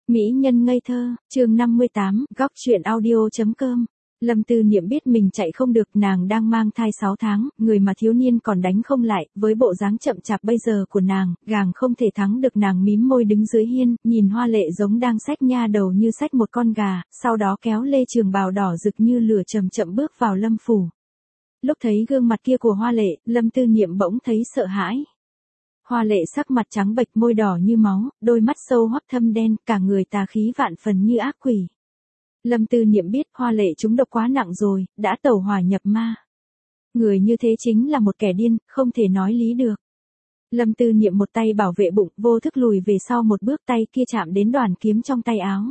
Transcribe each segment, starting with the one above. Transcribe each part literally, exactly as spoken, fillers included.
Mỹ nhân ngây thơ, chương năm mươi tám, góc truyện audio.com. Lâm Tư Niệm biết mình chạy không được, nàng đang mang thai sáu tháng, người mà thiếu niên còn đánh không lại, với bộ dáng chậm chạp bây giờ của nàng, gàng không thể thắng được. Nàng mím môi đứng dưới hiên, nhìn Hoa Lệ giống đang xách nha đầu như xách một con gà, sau đó kéo lê trường bào đỏ rực như lửa chậm chậm bước vào Lâm phủ. Lúc thấy gương mặt kia của Hoa Lệ, Lâm Tư Niệm bỗng thấy sợ hãi. Hoa Lệ sắc mặt trắng bệch, môi đỏ như máu, đôi mắt sâu hoắt thâm đen, cả người tà khí vạn phần như ác quỷ. Lâm Tư Niệm biết Hoa Lệ trúng độc quá nặng rồi, đã tẩu hỏa nhập ma. Người như thế chính là một kẻ điên, không thể nói lý được. Lâm Tư Niệm một tay bảo vệ bụng, vô thức lùi về sau một bước, tay kia chạm đến đoàn kiếm trong tay áo.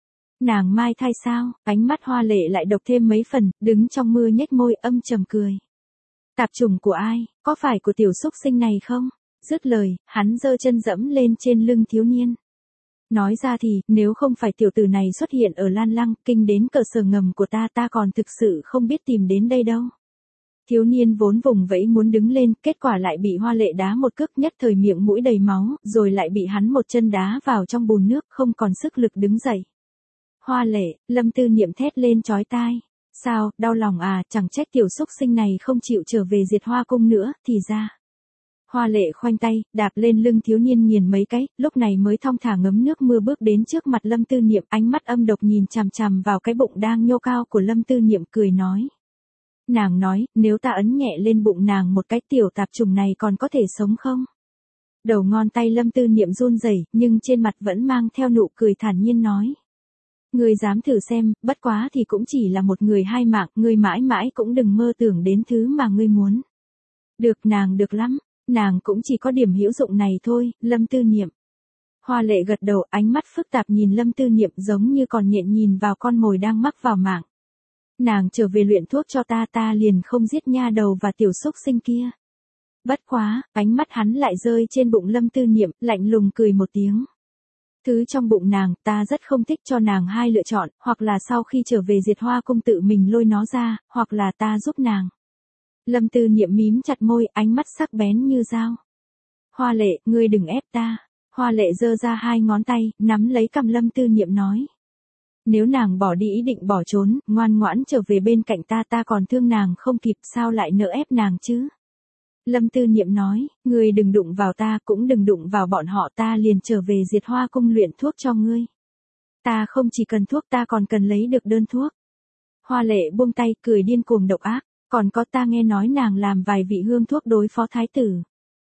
Nàng mai thai sao? Ánh mắt Hoa Lệ lại độc thêm mấy phần, đứng trong mưa nhếch môi âm trầm cười. Tạp chủng của ai? Có phải của tiểu xúc sinh này không? Dứt lời, hắn giơ chân dẫm lên trên lưng thiếu niên. Nói ra thì, nếu không phải tiểu tử này xuất hiện ở Lan Lăng, kinh đến cơ sở ngầm của ta, ta còn thực sự không biết tìm đến đây đâu. Thiếu niên vốn vùng vẫy muốn đứng lên, kết quả lại bị Hoa Lệ đá một cước, nhất thời miệng mũi đầy máu, rồi lại bị hắn một chân đá vào trong bùn nước, không còn sức lực đứng dậy. Hoa Lệ, Lâm Tư Niệm thét lên chói tai. Sao, đau lòng à, chẳng trách tiểu xúc sinh này không chịu trở về Diệt Hoa cung nữa, thì ra. Hoa Lệ khoanh tay, đạp lên lưng thiếu niên nghiền mấy cái, lúc này mới thong thả ngấm nước mưa bước đến trước mặt Lâm Tư Niệm, ánh mắt âm độc nhìn chằm chằm vào cái bụng đang nhô cao của Lâm Tư Niệm, cười nói. Nàng nói, nếu ta ấn nhẹ lên bụng nàng một cái, tiểu tạp trùng này còn có thể sống không? Đầu ngón tay Lâm Tư Niệm run rẩy, nhưng trên mặt vẫn mang theo nụ cười thản nhiên nói. Ngươi dám thử xem, bất quá thì cũng chỉ là một người hai mạng, ngươi mãi mãi cũng đừng mơ tưởng đến thứ mà ngươi muốn. Được, nàng được lắm. Nàng cũng chỉ có điểm hữu dụng này thôi, Lâm Tư Niệm. Hoa Lệ gật đầu, ánh mắt phức tạp nhìn Lâm Tư Niệm giống như còn nhện nhìn vào con mồi đang mắc vào mạng. Nàng trở về luyện thuốc cho ta, ta liền không giết nha đầu và tiểu xúc sinh kia. Bất quá, ánh mắt hắn lại rơi trên bụng Lâm Tư Niệm, lạnh lùng cười một tiếng. Thứ trong bụng nàng, ta rất không thích, cho nàng hai lựa chọn, hoặc là sau khi trở về Diệt Hoa cung tự mình lôi nó ra, hoặc là ta giúp nàng. Lâm Tư Niệm mím chặt môi, ánh mắt sắc bén như dao. Hoa Lệ, ngươi đừng ép ta. Hoa Lệ giơ ra hai ngón tay, nắm lấy cằm Lâm Tư Niệm nói. Nếu nàng bỏ đi ý định bỏ trốn, ngoan ngoãn trở về bên cạnh ta, ta còn thương nàng không kịp, sao lại nỡ ép nàng chứ? Lâm Tư Niệm nói, ngươi đừng đụng vào ta, cũng đừng đụng vào bọn họ, ta liền trở về Diệt Hoa cung luyện thuốc cho ngươi. Ta không chỉ cần thuốc, ta còn cần lấy được đơn thuốc. Hoa Lệ buông tay, cười điên cuồng độc ác. Còn có, ta nghe nói nàng làm vài vị hương thuốc đối phó thái tử.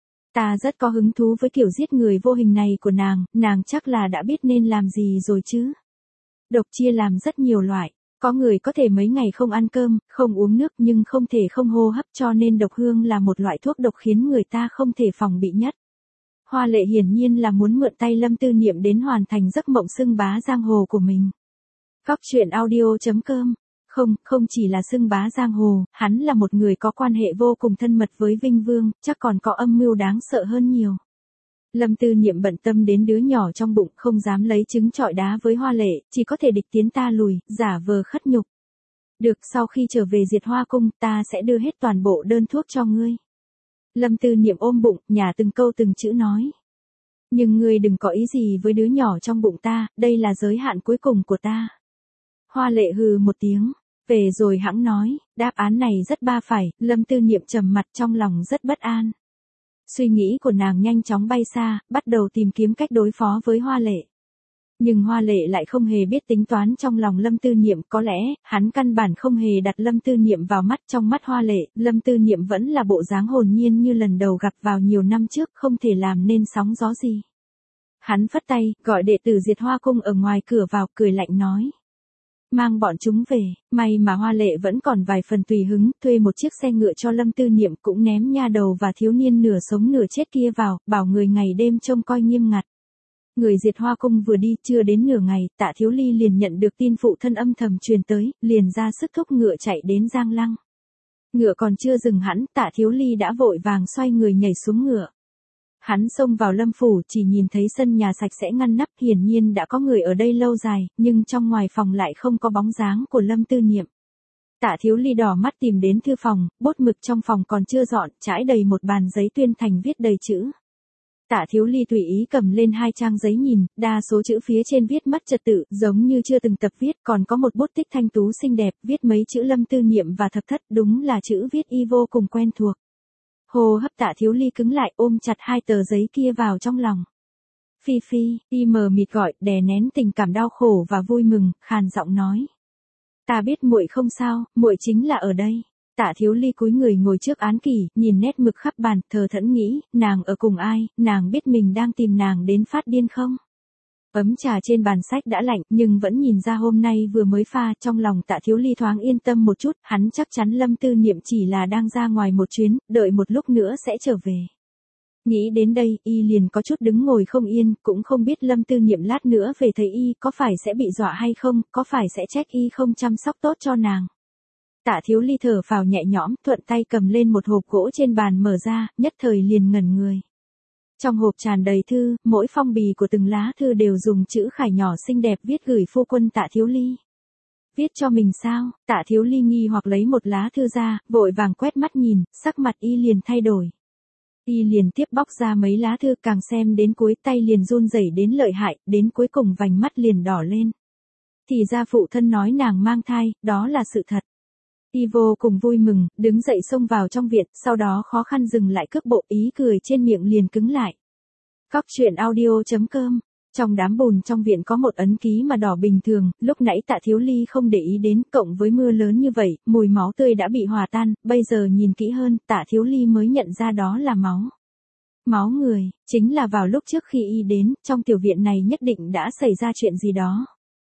Ta rất có hứng thú với kiểu giết người vô hình này của nàng, nàng chắc là đã biết nên làm gì rồi chứ. Độc chia làm rất nhiều loại, có người có thể mấy ngày không ăn cơm, không uống nước nhưng không thể không hô hấp, cho nên độc hương là một loại thuốc độc khiến người ta không thể phòng bị nhất. Hoa Lệ hiển nhiên là muốn mượn tay Lâm Tư Niệm đến hoàn thành giấc mộng xưng bá giang hồ của mình. Góc truyện audio.com. Không, không chỉ là xưng bá giang hồ, hắn là một người có quan hệ vô cùng thân mật với Vinh Vương, chắc còn có âm mưu đáng sợ hơn nhiều. Lâm Tư Niệm bận tâm đến đứa nhỏ trong bụng, không dám lấy trứng trọi đá với Hoa Lệ, chỉ có thể địch tiến ta lùi, giả vờ khất nhục. Được, sau khi trở về Diệt Hoa cung, ta sẽ đưa hết toàn bộ đơn thuốc cho ngươi. Lâm Tư Niệm ôm bụng, nhả từng câu từng chữ nói. Nhưng ngươi đừng có ý gì với đứa nhỏ trong bụng ta, đây là giới hạn cuối cùng của ta. Hoa Lệ hừ một tiếng. Về rồi hãng nói, đáp án này rất ba phải, Lâm Tư Niệm trầm mặt trong lòng rất bất an. Suy nghĩ của nàng nhanh chóng bay xa, bắt đầu tìm kiếm cách đối phó với Hoa Lệ. Nhưng Hoa Lệ lại không hề biết tính toán trong lòng Lâm Tư Niệm, có lẽ, hắn căn bản không hề đặt Lâm Tư Niệm vào mắt. Trong mắt Hoa Lệ, Lâm Tư Niệm vẫn là bộ dáng hồn nhiên như lần đầu gặp vào nhiều năm trước, không thể làm nên sóng gió gì. Hắn phất tay, gọi đệ tử Diệt Hoa cung ở ngoài cửa vào, cười lạnh nói. Mang bọn chúng về, may mà Hoa Lệ vẫn còn vài phần tùy hứng, thuê một chiếc xe ngựa cho Lâm Tư Niệm, cũng ném nha đầu và thiếu niên nửa sống nửa chết kia vào, bảo người ngày đêm trông coi nghiêm ngặt. Người Diệt Hoa cung vừa đi, chưa đến nửa ngày, Tạ Thiếu Ly liền nhận được tin phụ thân âm thầm truyền tới, liền ra sức thúc ngựa chạy đến Giang Lăng. Ngựa còn chưa dừng hẳn, Tạ Thiếu Ly đã vội vàng xoay người nhảy xuống ngựa. Hắn xông vào Lâm phủ, chỉ nhìn thấy sân nhà sạch sẽ ngăn nắp, hiển nhiên đã có người ở đây lâu dài, nhưng trong ngoài phòng lại không có bóng dáng của Lâm Tư Niệm. Tạ Thiếu Ly đỏ mắt tìm đến thư phòng, bút mực trong phòng còn chưa dọn, trải đầy một bàn giấy tuyên thành viết đầy chữ. Tạ Thiếu Ly tùy ý cầm lên hai trang giấy nhìn, đa số chữ phía trên viết mất trật tự, giống như chưa từng tập viết, còn có một bút tích thanh tú xinh đẹp, viết mấy chữ Lâm Tư Niệm và Thập Thất, đúng là chữ viết y vô cùng quen thuộc. Hô hấp Tạ Thiếu Ly cứng lại, ôm chặt hai tờ giấy kia vào trong lòng. Phi Phi, y mờ mịt gọi, đè nén tình cảm đau khổ và vui mừng, khàn giọng nói. Ta biết muội không sao, muội chính là ở đây. Tạ Thiếu Ly cúi người ngồi trước án kỷ, nhìn nét mực khắp bàn, thờ thẫn nghĩ, nàng ở cùng ai, nàng biết mình đang tìm nàng đến phát điên không? Ấm trà trên bàn sách đã lạnh, nhưng vẫn nhìn ra hôm nay vừa mới pha, trong lòng Tạ Thiếu Ly thoáng yên tâm một chút, hắn chắc chắn Lâm Tư Niệm chỉ là đang ra ngoài một chuyến, đợi một lúc nữa sẽ trở về. Nghĩ đến đây, y liền có chút đứng ngồi không yên, cũng không biết Lâm Tư Niệm lát nữa về thấy y có phải sẽ bị dọa hay không, có phải sẽ trách y không chăm sóc tốt cho nàng. Tạ Thiếu Ly thở phào nhẹ nhõm, thuận tay cầm lên một hộp gỗ trên bàn mở ra, nhất thời liền ngẩn người. Trong hộp tràn đầy thư, mỗi phong bì của từng lá thư đều dùng chữ khải nhỏ xinh đẹp viết gửi phu quân Tạ Thiếu Ly. Viết cho mình sao? Tạ Thiếu Ly nghi hoặc lấy một lá thư ra, vội vàng quét mắt nhìn, sắc mặt y liền thay đổi. Y liền tiếp bóc ra mấy lá thư, càng xem đến cuối tay liền run rẩy đến lợi hại, đến cuối cùng vành mắt liền đỏ lên. Thì ra phụ thân nói nàng mang thai, đó là sự thật. Y vô cùng vui mừng, đứng dậy xông vào trong viện, sau đó khó khăn dừng lại cước bộ, ý cười trên miệng liền cứng lại. Góc truyện audio chấm com. Trong đám bùn trong viện có một ấn ký mà đỏ bình thường, lúc nãy Tạ Thiếu Ly không để ý đến, cộng với mưa lớn như vậy, mùi máu tươi đã bị hòa tan, bây giờ nhìn kỹ hơn, Tạ Thiếu Ly mới nhận ra đó là máu. Máu người, chính là vào lúc trước khi y đến, trong tiểu viện này nhất định đã xảy ra chuyện gì đó.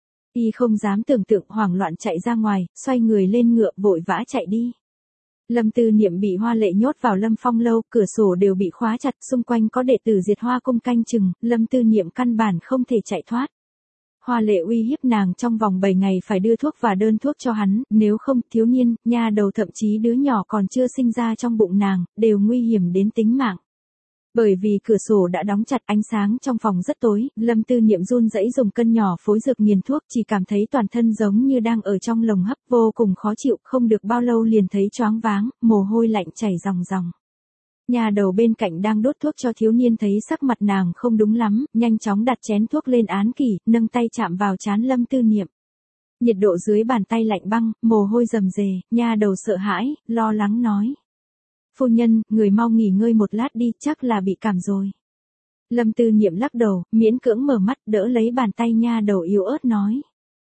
Y không dám tưởng tượng, hoảng loạn chạy ra ngoài, xoay người lên ngựa vội vã chạy đi. Lâm Tư Niệm bị Hoa Lệ nhốt vào Lâm Phong lâu, cửa sổ đều bị khóa chặt, xung quanh có đệ tử Diệt Hoa cung canh chừng, Lâm Tư Niệm căn bản không thể chạy thoát. Hoa Lệ uy hiếp nàng trong vòng bảy ngày phải đưa thuốc và đơn thuốc cho hắn, nếu không, thiếu niên, nha đầu thậm chí đứa nhỏ còn chưa sinh ra trong bụng nàng, đều nguy hiểm đến tính mạng. Bởi vì cửa sổ đã đóng chặt, ánh sáng trong phòng rất tối, Lâm Tư Niệm run rẩy dùng cân nhỏ phối dược nghiền thuốc, chỉ cảm thấy toàn thân giống như đang ở trong lồng hấp, vô cùng khó chịu, không được bao lâu liền thấy choáng váng, mồ hôi lạnh chảy ròng ròng. Nhà đầu bên cạnh đang đốt thuốc cho thiếu niên thấy sắc mặt nàng không đúng lắm, nhanh chóng đặt chén thuốc lên án kỷ, nâng tay chạm vào trán Lâm Tư Niệm. Nhiệt độ dưới bàn tay lạnh băng, mồ hôi rầm rề, nha đầu sợ hãi, lo lắng nói. Phu nhân, người mau nghỉ ngơi một lát đi, chắc là bị cảm rồi. Lâm Tư Niệm lắc đầu, miễn cưỡng mở mắt, đỡ lấy bàn tay nha đầu yếu ớt nói.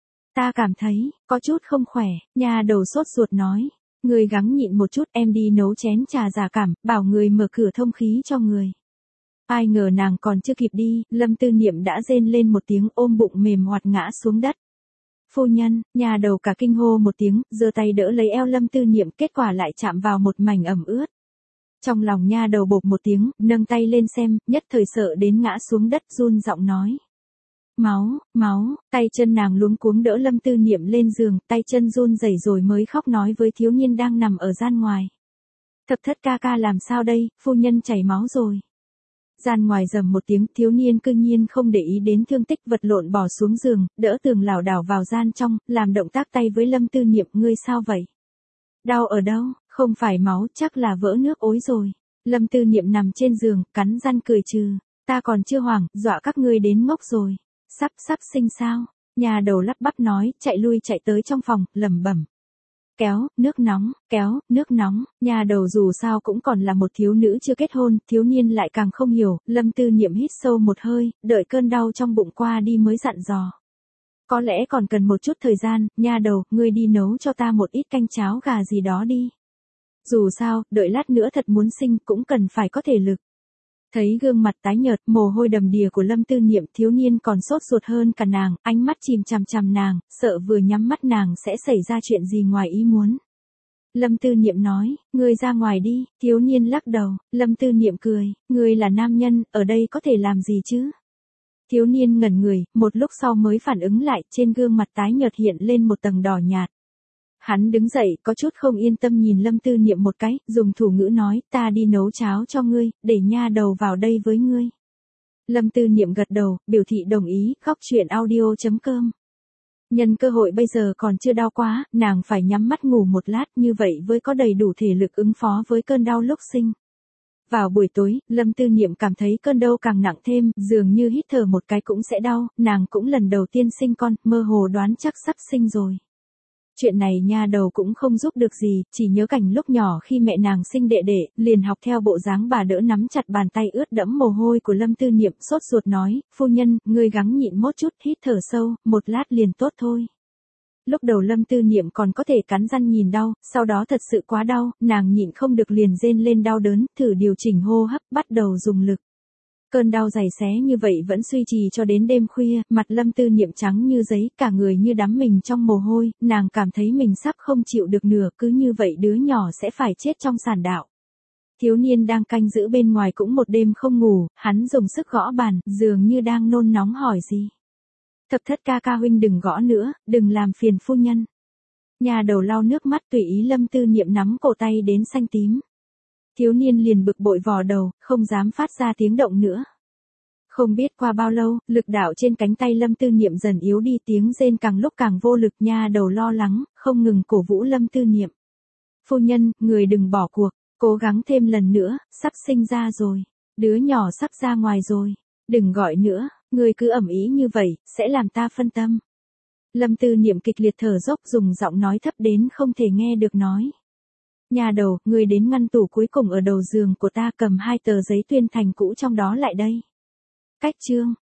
Ta cảm thấy, có chút không khỏe, nha đầu sốt ruột nói. Người gắng nhịn một chút, em đi nấu chén trà giải cảm, bảo người mở cửa thông khí cho người. Ai ngờ nàng còn chưa kịp đi, Lâm Tư Niệm đã rên lên một tiếng, ôm bụng mềm hoạt ngã xuống đất. Phu nhân, nhà đầu cả kinh hô một tiếng, giơ tay đỡ lấy eo Lâm Tư Niệm, kết quả lại chạm vào một mảnh ẩm ướt. Trong lòng nha đầu bộp một tiếng, nâng tay lên xem, nhất thời sợ đến ngã xuống đất, run giọng nói. Máu, máu, tay chân nàng luống cuống đỡ Lâm Tư Niệm lên giường, tay chân run rẩy rồi mới khóc nói với thiếu niên đang nằm ở gian ngoài. Thập Thất ca ca làm sao đây, phu nhân chảy máu rồi. Gian ngoài rầm một tiếng, thiếu niên cương nhiên không để ý đến thương tích, vật lộn bò xuống giường, đỡ tường lảo đảo vào gian trong, làm động tác tay với Lâm Tư Niệm, ngươi sao vậy? Đau ở đâu? Không phải máu, chắc là vỡ nước ối rồi. Lâm Tư Niệm nằm trên giường, cắn răng cười trừ. Ta còn chưa hoảng, dọa các ngươi đến ngốc rồi. Sắp sắp sinh sao? Nhà đầu lắp bắp nói, chạy lui chạy tới trong phòng, lẩm bẩm. Kéo, nước nóng, kéo, nước nóng, nhà đầu dù sao cũng còn là một thiếu nữ chưa kết hôn, thiếu niên lại càng không hiểu, Lâm Tư Niệm hít sâu một hơi, đợi cơn đau trong bụng qua đi mới dặn dò. Có lẽ còn cần một chút thời gian, nha đầu, ngươi đi nấu cho ta một ít canh cháo gà gì đó đi. Dù sao, đợi lát nữa thật muốn sinh cũng cần phải có thể lực. Thấy gương mặt tái nhợt, mồ hôi đầm đìa của Lâm Tư Niệm, thiếu niên còn sốt ruột hơn cả nàng, ánh mắt chìm chằm chằm nàng, sợ vừa nhắm mắt nàng sẽ xảy ra chuyện gì ngoài ý muốn. Lâm Tư Niệm nói, ngươi ra ngoài đi, thiếu niên lắc đầu, Lâm Tư Niệm cười, ngươi là nam nhân, ở đây có thể làm gì chứ? Thiếu niên ngẩn người, một lúc sau mới phản ứng lại, trên gương mặt tái nhợt hiện lên một tầng đỏ nhạt. Hắn đứng dậy, có chút không yên tâm nhìn Lâm Tư Niệm một cái, dùng thủ ngữ nói, ta đi nấu cháo cho ngươi, để nha đầu vào đây với ngươi. Lâm Tư Niệm gật đầu, biểu thị đồng ý, góc truyện audio chấm com. Nhân cơ hội bây giờ còn chưa đau quá, nàng phải nhắm mắt ngủ một lát, như vậy với có đầy đủ thể lực ứng phó với cơn đau lúc sinh. Vào buổi tối, Lâm Tư Niệm cảm thấy cơn đau càng nặng thêm, dường như hít thở một cái cũng sẽ đau, nàng cũng lần đầu tiên sinh con, mơ hồ đoán chắc sắp sinh rồi. Chuyện này nha đầu cũng không giúp được gì, chỉ nhớ cảnh lúc nhỏ khi mẹ nàng sinh đệ đệ, liền học theo bộ dáng bà đỡ nắm chặt bàn tay ướt đẫm mồ hôi của Lâm Tư Niệm, sốt ruột nói, phu nhân, ngươi gắng nhịn một chút, hít thở sâu, một lát liền tốt thôi. Lúc đầu Lâm Tư Niệm còn có thể cắn răng nhìn đau, sau đó thật sự quá đau, nàng nhịn không được liền rên lên đau đớn, thử điều chỉnh hô hấp, bắt đầu dùng lực. Cơn đau giày xé như vậy vẫn duy trì cho đến đêm khuya, mặt Lâm Tư Niệm trắng như giấy, cả người như đắm mình trong mồ hôi, nàng cảm thấy mình sắp không chịu được nữa, cứ như vậy đứa nhỏ sẽ phải chết trong sản đạo. Thiếu niên đang canh giữ bên ngoài cũng một đêm không ngủ, hắn dùng sức gõ bàn, dường như đang nôn nóng hỏi gì. Thập thất ca ca huynh đừng gõ nữa, đừng làm phiền phu nhân. Nhà đầu lau nước mắt tùy ý Lâm Tư Niệm nắm cổ tay đến xanh tím. Thiếu niên liền bực bội vò đầu, không dám phát ra tiếng động nữa. Không biết qua bao lâu, lực đạo trên cánh tay Lâm Tư Niệm dần yếu đi, tiếng rên càng lúc càng vô lực, nha đầu lo lắng, không ngừng cổ vũ Lâm Tư Niệm. Phu nhân, người đừng bỏ cuộc, cố gắng thêm lần nữa, sắp sinh ra rồi. Đứa nhỏ sắp ra ngoài rồi. Đừng gọi nữa, người cứ ẩm ý như vậy, sẽ làm ta phân tâm. Lâm Tư Niệm kịch liệt thở dốc, dùng giọng nói thấp đến không thể nghe được nói. Nhà đầu, người đến ngăn tủ cuối cùng ở đầu giường của ta, cầm hai tờ giấy tuyên thành cũ trong đó lại đây. Cách chương.